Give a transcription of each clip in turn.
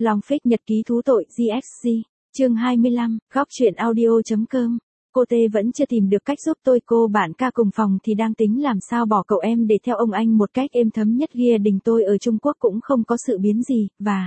Long Fic nhật ký thú tội GXG, chương 25, góc truyện audio.com. Cô Tê vẫn chưa tìm được cách giúp tôi. Cô bạn ca cùng phòng thì đang tính làm sao bỏ cậu em để theo ông anh một cách êm thấm nhất. Gia đình tôi ở Trung Quốc cũng không có sự biến gì, và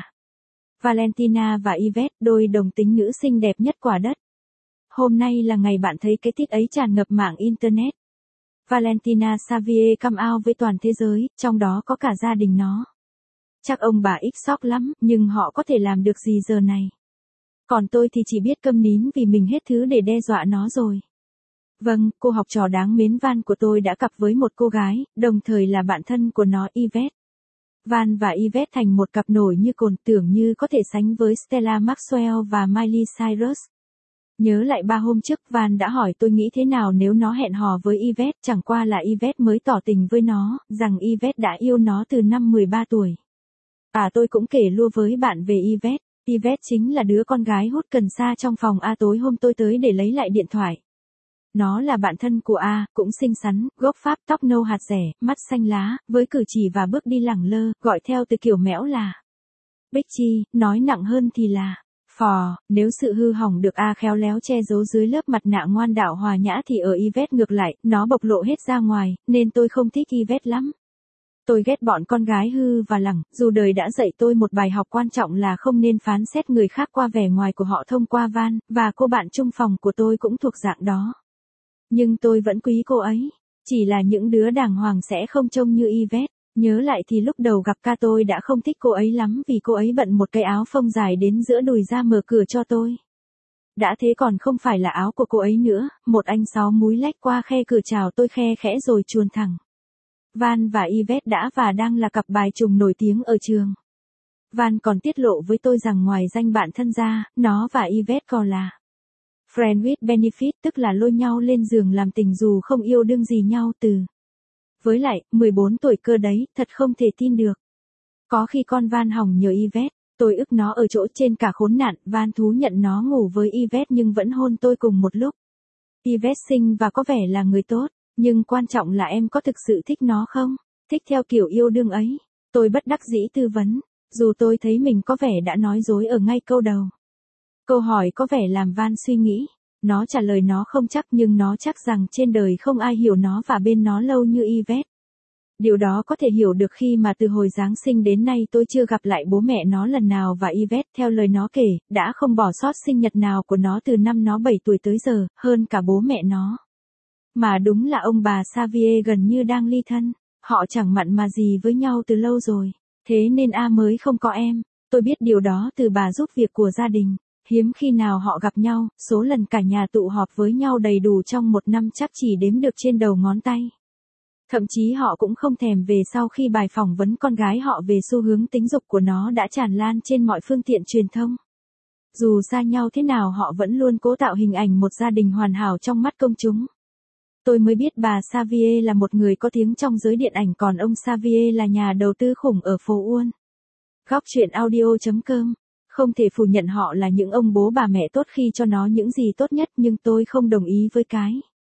Valentina và Yvette, đôi đồng tính nữ xinh đẹp nhất quả đất. Hôm nay là ngày bạn thấy cái tiết ấy tràn ngập mạng Internet. Valentina Xavier come out với toàn thế giới, trong đó có cả gia đình nó. Chắc ông bà ít sốc lắm, nhưng họ có thể làm được gì giờ này? Còn tôi thì chỉ biết câm nín vì mình hết thứ để đe dọa nó rồi. Vâng, cô học trò đáng mến Van của tôi đã cặp với một cô gái, đồng thời là bạn thân của nó Yvette. Van và Yvette thành một cặp nổi như cồn, tưởng như có thể sánh với Stella Maxwell và Miley Cyrus. Nhớ lại 3 hôm trước, Van đã hỏi tôi nghĩ thế nào nếu nó hẹn hò với Yvette, chẳng qua là Yvette mới tỏ tình với nó, rằng Yvette đã yêu nó từ năm 13 tuổi. Tôi cũng kể lua với bạn về Yvette. Yvette chính là đứa con gái hút cần sa trong phòng A tối hôm tôi tới để lấy lại điện thoại. Nó là bạn thân của A, cũng xinh xắn, gốc Pháp, tóc nâu hạt rẻ, mắt xanh lá, với cử chỉ và bước đi lẳng lơ, gọi theo từ kiểu mẽo là Bitchy, nói nặng hơn thì là phò. Nếu sự hư hỏng được A khéo léo che giấu dưới lớp mặt nạ ngoan đạo hòa nhã thì ở Yvette ngược lại, nó bộc lộ hết ra ngoài, nên tôi không thích Yvette lắm. Tôi ghét bọn con gái hư và lẳng, dù đời đã dạy tôi một bài học quan trọng là không nên phán xét người khác qua vẻ ngoài của họ thông qua Van, và cô bạn chung phòng của tôi cũng thuộc dạng đó. Nhưng tôi vẫn quý cô ấy. Chỉ là những đứa đàng hoàng sẽ không trông như Yvette. Nhớ lại thì lúc đầu gặp ca tôi đã không thích cô ấy lắm vì cô ấy bận một cái áo phông dài đến giữa đùi ra mở cửa cho tôi. Đã thế còn không phải là áo của cô ấy nữa, một anh sáu múi lách qua khe cửa chào tôi khe khẽ rồi chuồn thẳng. Van và Yvette đã và đang là cặp bài trùng nổi tiếng ở trường. Van còn tiết lộ với tôi rằng ngoài danh bạn thân ra, nó và Yvette còn là friend with benefit, tức là lôi nhau lên giường làm tình dù không yêu đương gì nhau từ. Với lại, 14 tuổi cơ đấy, thật không thể tin được. Có khi con Van hỏng nhờ Yvette, tôi ức nó ở chỗ trên cả khốn nạn. Van thú nhận nó ngủ với Yvette nhưng vẫn hôn tôi cùng một lúc. Yvette xinh và có vẻ là người tốt. Nhưng quan trọng là em có thực sự thích nó không? Thích theo kiểu yêu đương ấy. Tôi bất đắc dĩ tư vấn. Dù tôi thấy mình có vẻ đã nói dối ở ngay câu đầu. Câu hỏi có vẻ làm Van suy nghĩ. Nó trả lời nó không chắc nhưng nó chắc rằng trên đời không ai hiểu nó và bên nó lâu như Yvette. Điều đó có thể hiểu được khi mà từ hồi Giáng sinh đến nay tôi chưa gặp lại bố mẹ nó lần nào và Yvette theo lời nó kể, đã không bỏ sót sinh nhật nào của nó từ năm nó 7 tuổi tới giờ, hơn cả bố mẹ nó. Mà đúng là ông bà Xavier gần như đang ly thân, họ chẳng mặn mà gì với nhau từ lâu rồi, thế nên A mới không có em. Tôi biết điều đó từ bà giúp việc của gia đình, hiếm khi nào họ gặp nhau, số lần cả nhà tụ họp với nhau đầy đủ trong một năm chắc chỉ đếm được trên đầu ngón tay. Thậm chí họ cũng không thèm về sau khi bài phỏng vấn con gái họ về xu hướng tính dục của nó đã tràn lan trên mọi phương tiện truyền thông. Dù xa nhau thế nào họ vẫn luôn cố tạo hình ảnh một gia đình hoàn hảo trong mắt công chúng. Tôi mới biết bà Xavier là một người có tiếng trong giới điện ảnh còn ông Xavier là nhà đầu tư khủng ở phố Uông. Góc truyện audio.com. Không thể phủ nhận họ là những ông bố bà mẹ tốt khi cho nó những gì tốt nhất nhưng tôi không đồng ý với cái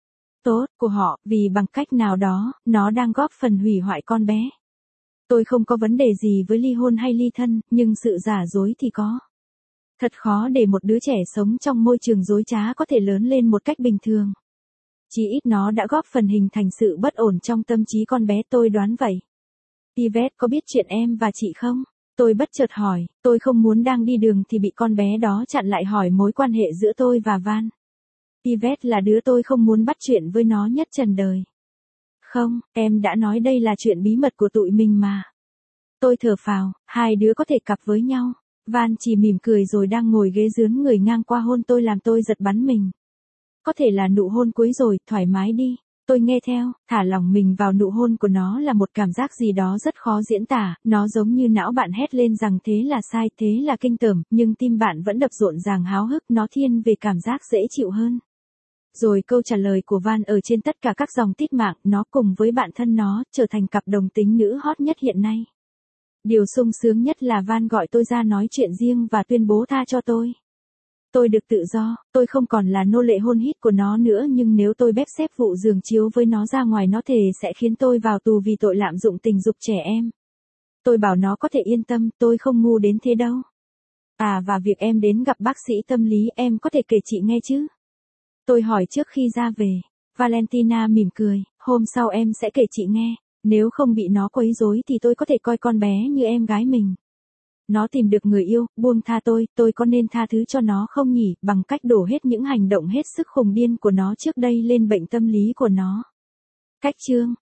tốt của họ vì bằng cách nào đó, nó đang góp phần hủy hoại con bé. Tôi không có vấn đề gì với ly hôn hay ly thân, nhưng sự giả dối thì có. Thật khó để một đứa trẻ sống trong môi trường dối trá có thể lớn lên một cách bình thường. Chỉ ít nó đã góp phần hình thành sự bất ổn trong tâm trí con bé, tôi đoán vậy. Yvette có biết chuyện em và chị không? Tôi bất chợt hỏi, tôi không muốn đang đi đường thì bị con bé đó chặn lại hỏi mối quan hệ giữa tôi và Van. Yvette là đứa tôi không muốn bắt chuyện với nó nhất trần đời. Không, em đã nói đây là chuyện bí mật của tụi mình mà. Tôi thở phào, hai đứa có thể cặp với nhau. Van chỉ mỉm cười rồi đang ngồi ghế dướn người ngang qua hôn tôi làm tôi giật bắn mình. Có thể là nụ hôn cuối rồi, thoải mái đi. Tôi nghe theo, thả lỏng mình vào nụ hôn của nó là một cảm giác gì đó rất khó diễn tả, nó giống như não bạn hét lên rằng thế là sai, thế là kinh tởm, nhưng tim bạn vẫn đập rộn ràng háo hức, nó thiên về cảm giác dễ chịu hơn. Rồi câu trả lời của Van ở trên tất cả các dòng tít mạng, nó cùng với bạn thân nó, trở thành cặp đồng tính nữ hot nhất hiện nay. Điều sung sướng nhất là Van gọi tôi ra nói chuyện riêng và tuyên bố tha cho tôi. Tôi được tự do, tôi không còn là nô lệ hôn hít của nó nữa nhưng nếu tôi bếp xếp vụ giường chiếu với nó ra ngoài nó thề sẽ khiến tôi vào tù vì tội lạm dụng tình dục trẻ em. Tôi bảo nó có thể yên tâm, tôi không ngu đến thế đâu. À và việc em đến gặp bác sĩ tâm lý em có thể kể chị nghe chứ? Tôi hỏi trước khi ra về. Valentina mỉm cười, hôm sau em sẽ kể chị nghe. Nếu không bị nó quấy rối thì tôi có thể coi con bé như em gái mình. Nó tìm được người yêu, buông tha tôi có nên tha thứ cho nó không nhỉ, bằng cách đổ hết những hành động hết sức khùng điên của nó trước đây lên bệnh tâm lý của nó. Cách chương